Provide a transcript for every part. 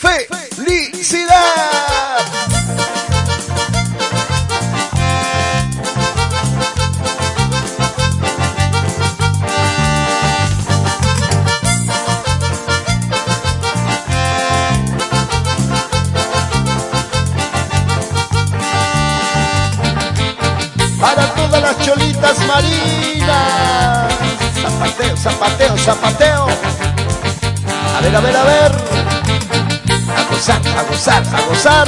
felicidad. Para todas las cholitas marinas. Zapateo, zapateo, zapateo. A ver, a ver, a ver. A gozar, a gozar, a gozar.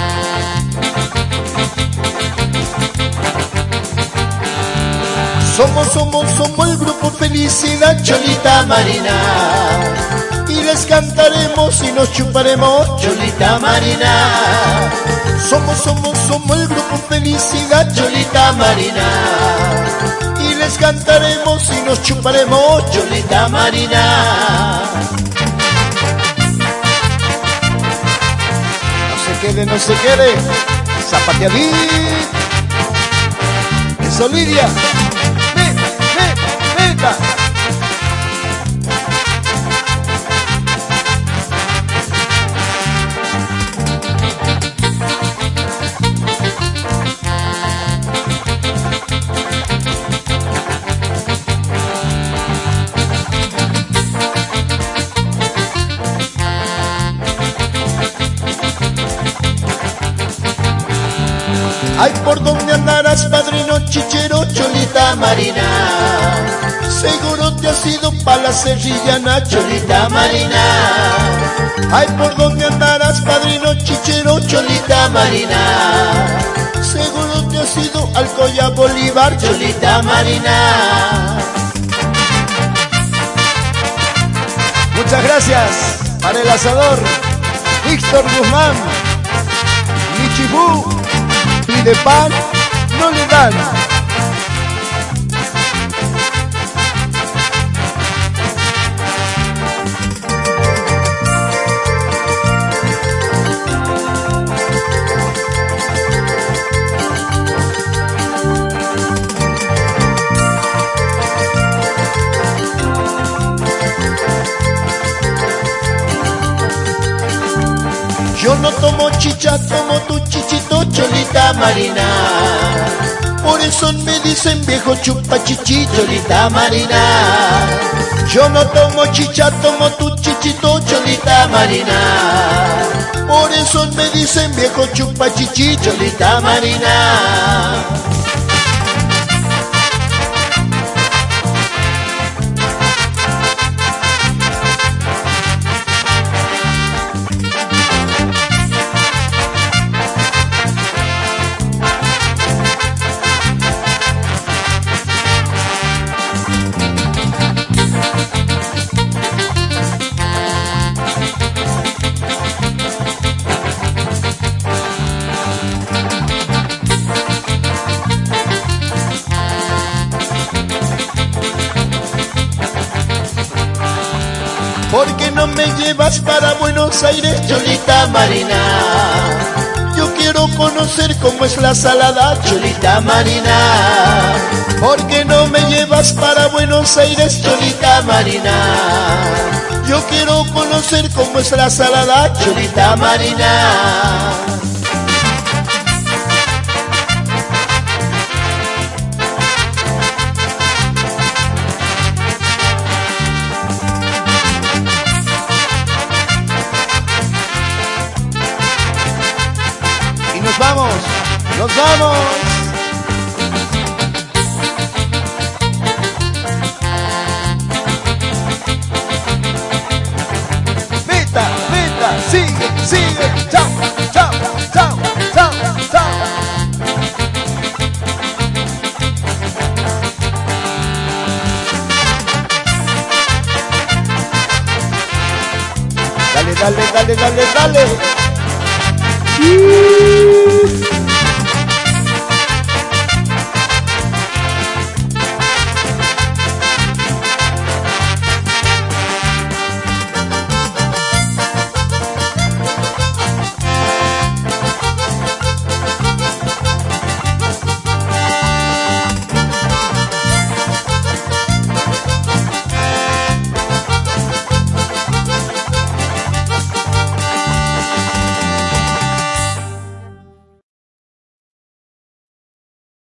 Somos el grupo Felicidad Cholita Marina. Y les cantaremos y nos chuparemos Cholita Marina. Somos el grupo Felicidad Cholita Marina. Y les cantaremos y nos chuparemos Cholita Marina. No se quede, zapateadí. Eso, Lidia. Venga. Ay, por dónde andarás, padrino chichero, Cholita Marina. Seguro te has ido pa' la serrillana, Cholita Marina. Ay, por dónde andarás, padrino chichero, Cholita Marina. Seguro te has ido al Coya Bolívar, Cholita Marina. Muchas gracias para el asador, Víctor Guzmán, Michibú. Pide pan, no le dan. Yo no tomo chicha, tomo tu chichito, Cholita Marina. Por eso me dicen viejo chupa chichi, Cholita Marina. Yo no tomo chicha, tomo tu chichito, Cholita Marina. Por eso me dicen viejo chupa chichi, Cholita Marina. ¿Por qué no me llevas para Buenos Aires, Cholita Marina? Yo quiero conocer cómo es la salada, Cholita Marina. ¿Por qué no me llevas para Buenos Aires, Cholita Marina? Yo quiero conocer cómo es la salada, Cholita Marina. Nos vamos, nos vamos. Meta, meta, sigue, sigue. Chao, chao, chao, chao, chao. Dale, dale, dale, dale, dale.